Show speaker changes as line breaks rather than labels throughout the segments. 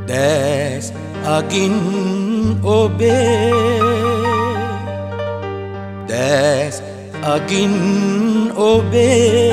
Des agin obe Des agin obe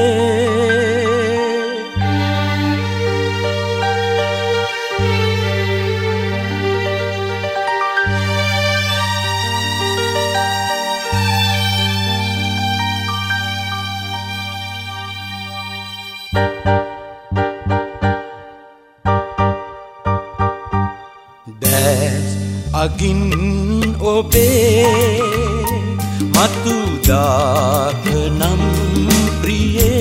Des agin obe matu dakenam priye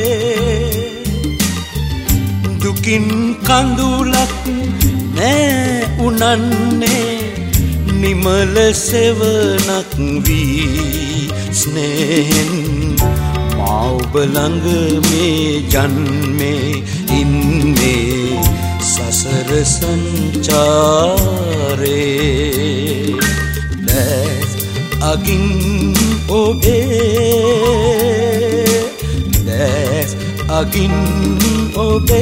dukin kandulak ne unanne නිමල සෙවණක් වී ස්නේහෙන් මා ඔබ ළඟ මේ ජන්මේ ඉන්නේ සසර සංචාරේ Des agin obe Des agin obe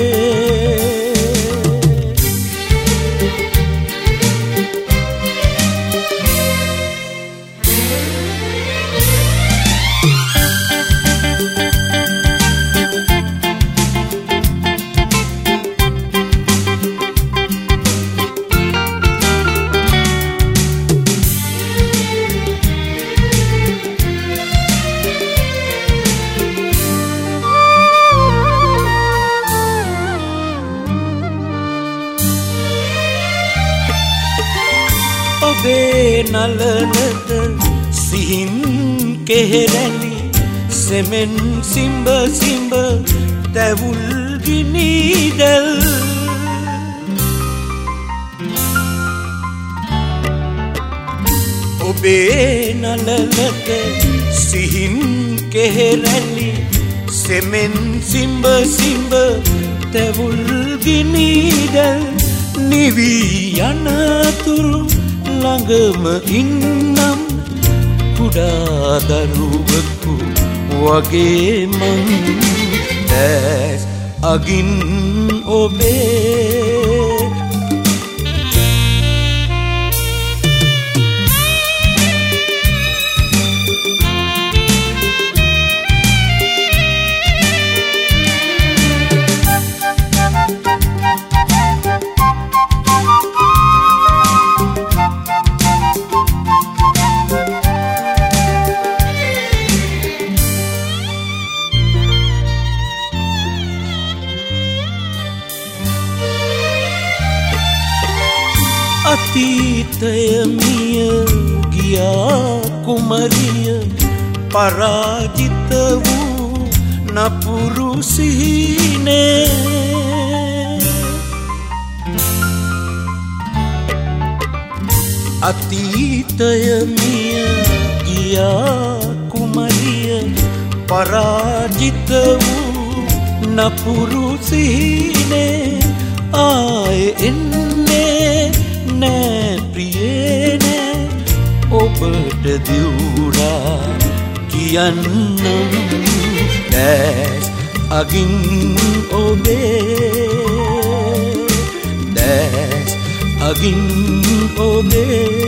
නලලට සිහින් කෙහෙරැලි සෙමෙන් සිඹ සිඹ තැවුල් ගිනිදැල් ඔබේ නලලට සිහින් කෙහෙරැලි සෙමෙන් සිඹ සිඹ තැවුල් ගිනිදැල් නිවී යනතුරු ළඟම ඉන්නම් කුඩා දරුවෙකු වගේ මං Des agin obe අතීතය මිය ගියා කුමරිය පරාජිත වූ නපුරු සිහිනේ අතීතය මිය ගියා කුමරිය පරාජිත වූ නපුරු සිහිනේ ආයේ එන්නේ නෑ ප්‍රියේ නෑ ඔබට දිවුරා කියන්නම් Des agin obe Des agin obe